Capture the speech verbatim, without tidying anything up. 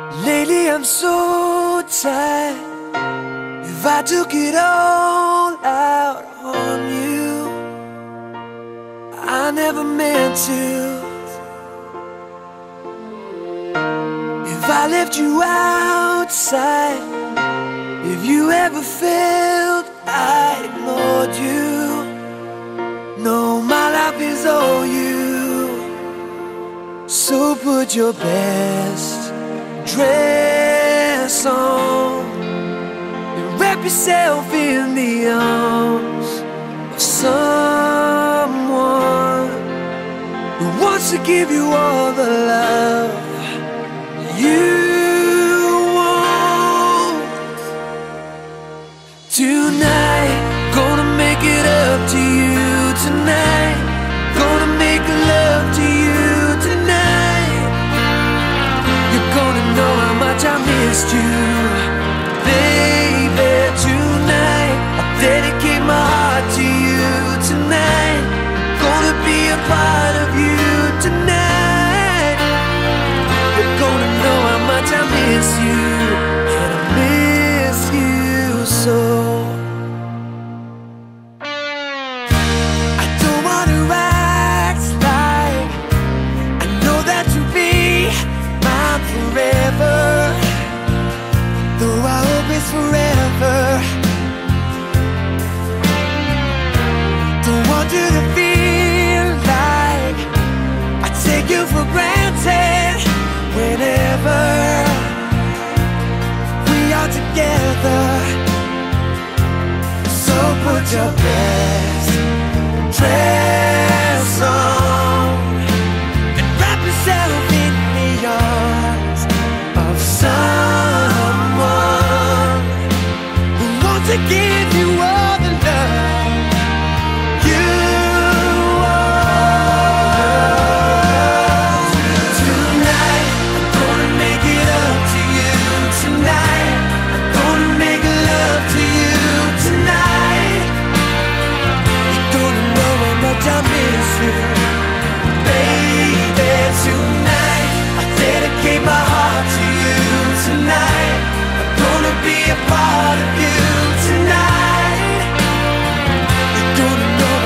Lately I'm so tired. If I took it all out on you, I never meant to. If I left you outside, if you ever felt I ignored you, no, my life is all you. So put your best dress on and wrap yourself in the arms of someone who wants to give you all the love you want. Tonight, gonna make it up to you tonight. Gonna make love to you tonight. You're gonna know how much I missed you, baby. Tonight, I dedicate my heart to you tonight. Gonna be a part of you tonight. You're gonna know how much I miss you, and I miss you so. I don't wanna act like I know that you'll be mine forever, though I hope it's forever. Don't want you to feel like I take you for granted whenever we are together. So put your best